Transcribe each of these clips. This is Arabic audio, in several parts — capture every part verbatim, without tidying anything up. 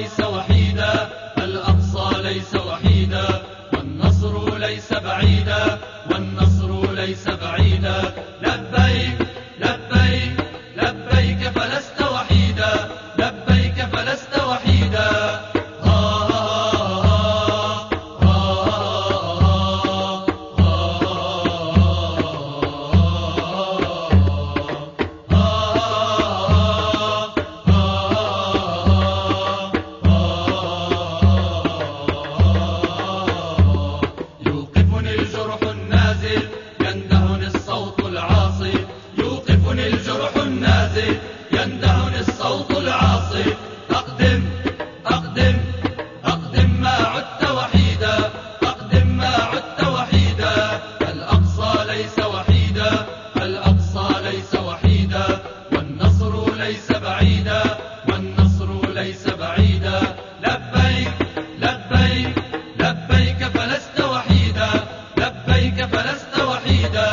ليس وحيدا، الأقصى ليس وحيدا، والنصر ليس بعيدا، والنصر ليس بعيدا. لبيك لبيك لبيك فلست وحيدا، لبيك فلست وحيدا. يوقفني الجرح النازل يندهني الصوت العاصي، يوقفني الجرح النازل يندهني الصوت العاصي. أقدم أقدم أقدم ما عدت وحيدا، أقدم ما عدت وحيدا. الأقصى ليس وحيدا، الأقصى ليس وحيدا، والنصر ليس بعيدا، والنصر ليس بعيدا. لبيك لبيك لبيك فلست وحيدا، لبيك فلست وحيدا.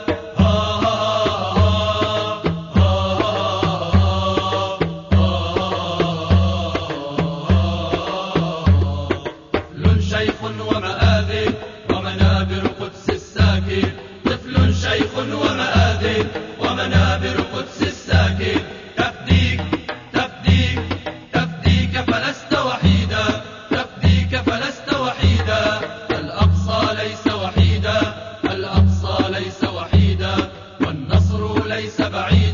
طفل شيخ ومآذن ومنابر قدس الساكن، طفل شيخ ومآذن ومنابر قدس الساكن. تفديك تفديك تفديك فلست وحيدا، تفديك فلست وحيدا. الأقصى ليس وحيدا، الأقصى ليس وحيدا، والنصر ليس بعيدا.